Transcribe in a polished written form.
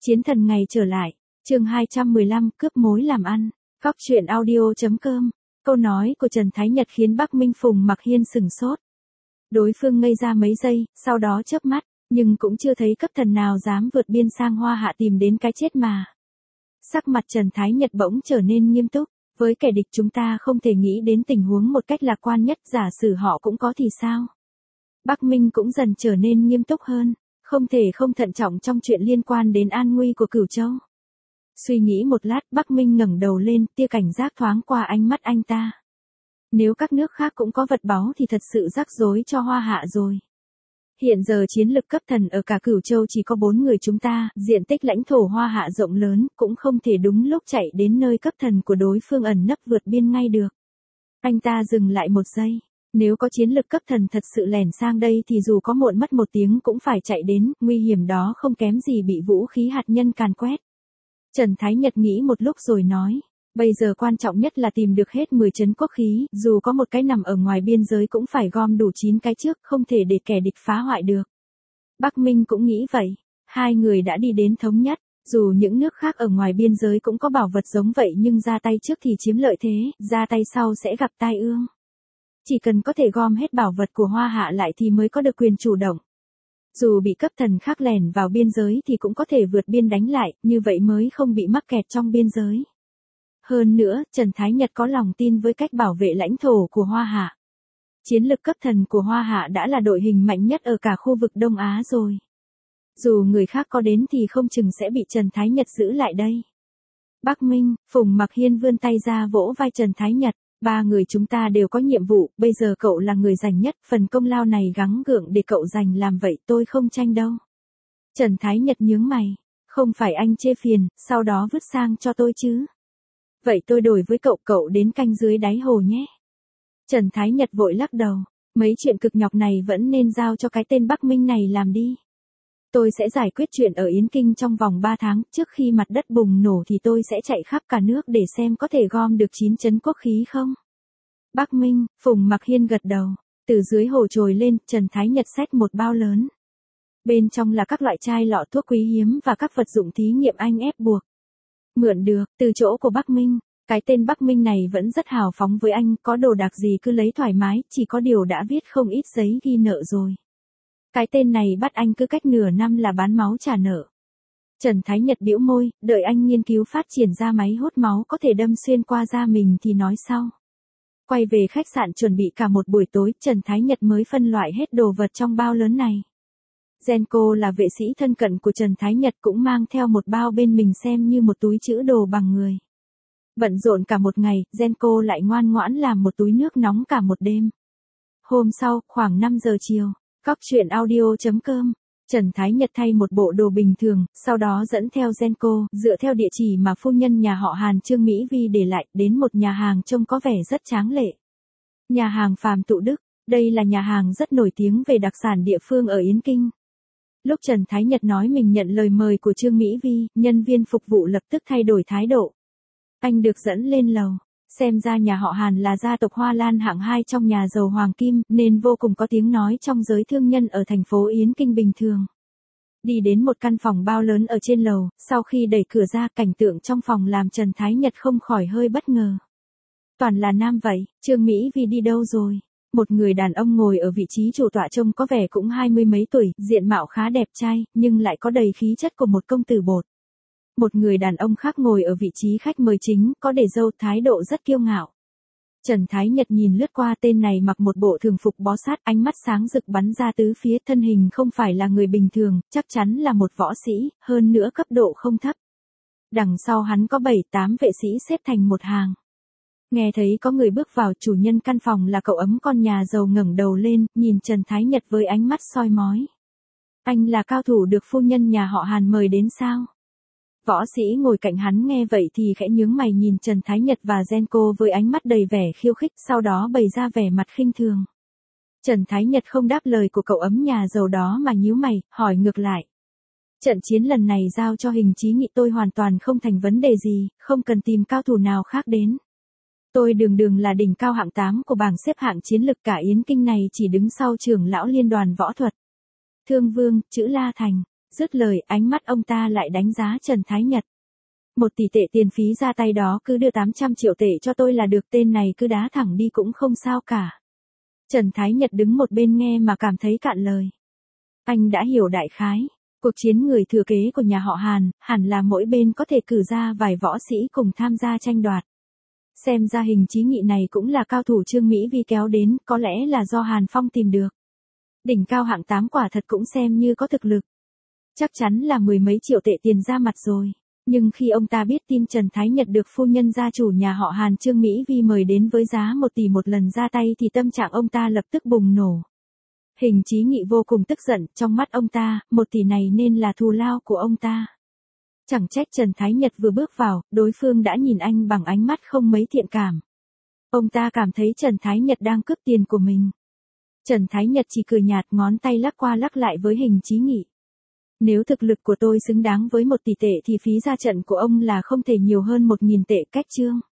Chiến thần ngày trở lại, chương 215, cướp mối làm ăn, góc truyện audio.com. Câu nói của Trần Thái Nhật khiến Bắc Minh Phùng Mặc Hiên sửng sốt. Đối phương ngây ra mấy giây, sau đó chớp mắt, nhưng cũng chưa thấy cấp thần nào dám vượt biên sang Hoa Hạ tìm đến cái chết mà. Sắc mặt Trần Thái Nhật bỗng trở nên nghiêm túc, với kẻ địch chúng ta không thể nghĩ đến tình huống một cách lạc quan nhất, giả sử họ cũng có thì sao? Bắc Minh cũng dần trở nên nghiêm túc hơn, không thể không thận trọng trong chuyện liên quan đến an nguy của Cửu Châu. Suy nghĩ một lát, Bắc Minh ngẩng đầu lên, tia cảnh giác thoáng qua ánh mắt anh ta. Nếu các nước khác cũng có vật báu thì thật sự rắc rối cho Hoa Hạ rồi. Hiện giờ chiến lực cấp thần ở cả Cửu Châu chỉ có 4 người chúng ta, diện tích lãnh thổ Hoa Hạ rộng lớn, cũng không thể đúng lúc chạy đến nơi cấp thần của đối phương ẩn nấp vượt biên ngay được. Anh ta dừng lại một giây. Nếu có chiến lực cấp thần thật sự lẻn sang đây thì dù có muộn mất 1 tiếng cũng phải chạy đến, nguy hiểm đó không kém gì bị vũ khí hạt nhân càn quét. Trần Thái Nhật nghĩ một lúc rồi nói, bây giờ quan trọng nhất là tìm được hết 10 trấn quốc khí, dù có một cái nằm ở ngoài biên giới cũng phải gom đủ 9 cái trước, không thể để kẻ địch phá hoại được. Bắc Minh cũng nghĩ vậy, hai người đã đi đến thống nhất, dù những nước khác ở ngoài biên giới cũng có bảo vật giống vậy nhưng ra tay trước thì chiếm lợi thế, ra tay sau sẽ gặp tai ương. Chỉ cần có thể gom hết bảo vật của Hoa Hạ lại thì mới có được quyền chủ động. Dù bị cấp thần khác lẻn vào biên giới thì cũng có thể vượt biên đánh lại, như vậy mới không bị mắc kẹt trong biên giới. Hơn nữa, Trần Thái Nhật có lòng tin với cách bảo vệ lãnh thổ của Hoa Hạ. Chiến lực cấp thần của Hoa Hạ đã là đội hình mạnh nhất ở cả khu vực Đông Á rồi. Dù người khác có đến thì không chừng sẽ bị Trần Thái Nhật giữ lại đây. Bắc Minh, Phùng Mặc Hiên vươn tay ra vỗ vai Trần Thái Nhật. 3 người chúng ta đều có nhiệm vụ, bây giờ cậu là người giành nhất, phần công lao này gắng gượng để cậu giành làm vậy tôi không tranh đâu. Trần Thái Nhật nhướng mày, không phải anh chê phiền, sau đó vứt sang cho tôi chứ. Vậy tôi đổi với cậu, cậu đến canh dưới đáy hồ nhé. Trần Thái Nhật vội lắc đầu, mấy chuyện cực nhọc này vẫn nên giao cho cái tên Bắc Minh này làm đi. Tôi sẽ giải quyết chuyện ở Yến Kinh trong vòng 3 tháng, trước khi mặt đất bùng nổ thì tôi sẽ chạy khắp cả nước để xem có thể gom được 9 trấn quốc khí không. Bắc Minh, Phùng Mặc Hiên gật đầu, từ dưới hồ trồi lên, Trần Thái Nhật xách một bao lớn. Bên trong là các loại chai lọ thuốc quý hiếm và các vật dụng thí nghiệm anh ép buộc. Mượn được, từ chỗ của Bắc Minh, cái tên Bắc Minh này vẫn rất hào phóng với anh, có đồ đạc gì cứ lấy thoải mái, chỉ có điều đã viết không ít giấy ghi nợ rồi. Cái tên này bắt anh cứ cách nửa năm là bán máu trả nợ. Trần Thái Nhật bĩu môi, đợi anh nghiên cứu phát triển ra máy hút máu có thể đâm xuyên qua da mình thì nói sau. Quay về khách sạn chuẩn bị cả một buổi tối, Trần Thái Nhật mới phân loại hết đồ vật trong bao lớn này. Genco là vệ sĩ thân cận của Trần Thái Nhật cũng mang theo một bao bên mình xem như một túi trữ đồ bằng người. Bận rộn cả một ngày, Genco lại ngoan ngoãn làm một túi nước nóng cả một đêm. Hôm sau, khoảng 5 giờ chiều. Góc truyện audio.com, Trần Thái Nhật thay một bộ đồ bình thường, sau đó dẫn theo Genco, dựa theo địa chỉ mà phu nhân nhà họ Hàn Trương Mỹ Vi để lại, đến một nhà hàng trông có vẻ rất tráng lệ. Nhà hàng Phàm Tụ Đức, đây là nhà hàng rất nổi tiếng về đặc sản địa phương ở Yến Kinh. Lúc Trần Thái Nhật nói mình nhận lời mời của Trương Mỹ Vi, nhân viên phục vụ lập tức thay đổi thái độ. Anh được dẫn lên lầu. Xem ra nhà họ Hàn là gia tộc Hoa Lan hạng 2 trong nhà giàu Hoàng Kim, nên vô cùng có tiếng nói trong giới thương nhân ở thành phố Yến Kinh bình thường. Đi đến một căn phòng bao lớn ở trên lầu, sau khi đẩy cửa ra, cảnh tượng trong phòng làm Trần Thái Nhật không khỏi hơi bất ngờ. Toàn là nam vậy, Trương Mỹ Vi đi đâu rồi? Một người đàn ông ngồi ở vị trí chủ tọa trông có vẻ cũng 20 mấy tuổi, diện mạo khá đẹp trai, nhưng lại có đầy khí chất của một công tử bột. Một người đàn ông khác ngồi ở vị trí khách mời chính, có để râu, thái độ rất kiêu ngạo. Trần Thái Nhật nhìn lướt qua, tên này mặc một bộ thường phục bó sát, ánh mắt sáng rực bắn ra tứ phía, thân hình không phải là người bình thường, chắc chắn là một võ sĩ, hơn nữa cấp độ không thấp. Đằng sau hắn có 7-8 vệ sĩ xếp thành một hàng. Nghe thấy có người bước vào, chủ nhân căn phòng là cậu ấm con nhà giàu ngẩng đầu lên, nhìn Trần Thái Nhật với ánh mắt soi mói. Anh là cao thủ được phu nhân nhà họ Hàn mời đến sao? Võ sĩ ngồi cạnh hắn nghe vậy thì khẽ nhướng mày nhìn Trần Thái Nhật và Genco với ánh mắt đầy vẻ khiêu khích, sau đó bày ra vẻ mặt khinh thường. Trần Thái Nhật không đáp lời của cậu ấm nhà giàu đó mà nhíu mày, hỏi ngược lại. Trận chiến lần này giao cho Hình Chí Nghị tôi hoàn toàn không thành vấn đề gì, không cần tìm cao thủ nào khác đến. Tôi đường là đỉnh cao hạng 8 của bảng xếp hạng chiến lực, cả Yến Kinh này chỉ đứng sau trưởng lão liên đoàn võ thuật. Thương Vương, Chữ La Thành. Dứt lời, ánh mắt ông ta lại đánh giá Trần Thái Nhật. 1 tỷ tệ tiền phí ra tay đó, cứ đưa 800 triệu tệ cho tôi là được, tên này cứ đá thẳng đi cũng không sao cả. Trần Thái Nhật đứng một bên nghe mà cảm thấy cạn lời. Anh đã hiểu đại khái. Cuộc chiến người thừa kế của nhà họ Hàn, hẳn là mỗi bên có thể cử ra vài võ sĩ cùng tham gia tranh đoạt. Xem ra Hình Chí Nghị này cũng là cao thủ Trương Mỹ Vi kéo đến, có lẽ là do Hàn Phong tìm được. Đỉnh cao hạng 8 quả thật cũng xem như có thực lực. Chắc chắn là 10 mấy triệu tệ tiền ra mặt rồi. Nhưng khi ông ta biết tin Trần Thái Nhật được phu nhân gia chủ nhà họ Hàn Trương Mỹ Vi mời đến với giá 1 tỷ một lần ra tay thì tâm trạng ông ta lập tức bùng nổ. Hình Chí Nghị vô cùng tức giận, trong mắt ông ta, 1 tỷ này nên là thù lao của ông ta. Chẳng trách Trần Thái Nhật vừa bước vào, đối phương đã nhìn anh bằng ánh mắt không mấy thiện cảm. Ông ta cảm thấy Trần Thái Nhật đang cướp tiền của mình. Trần Thái Nhật chỉ cười nhạt, ngón tay lắc qua lắc lại với Hình Chí Nghị. Nếu thực lực của tôi xứng đáng với 1 tỷ tệ thì phí ra trận của ông là không thể nhiều hơn 1.000 tệ, cách chương.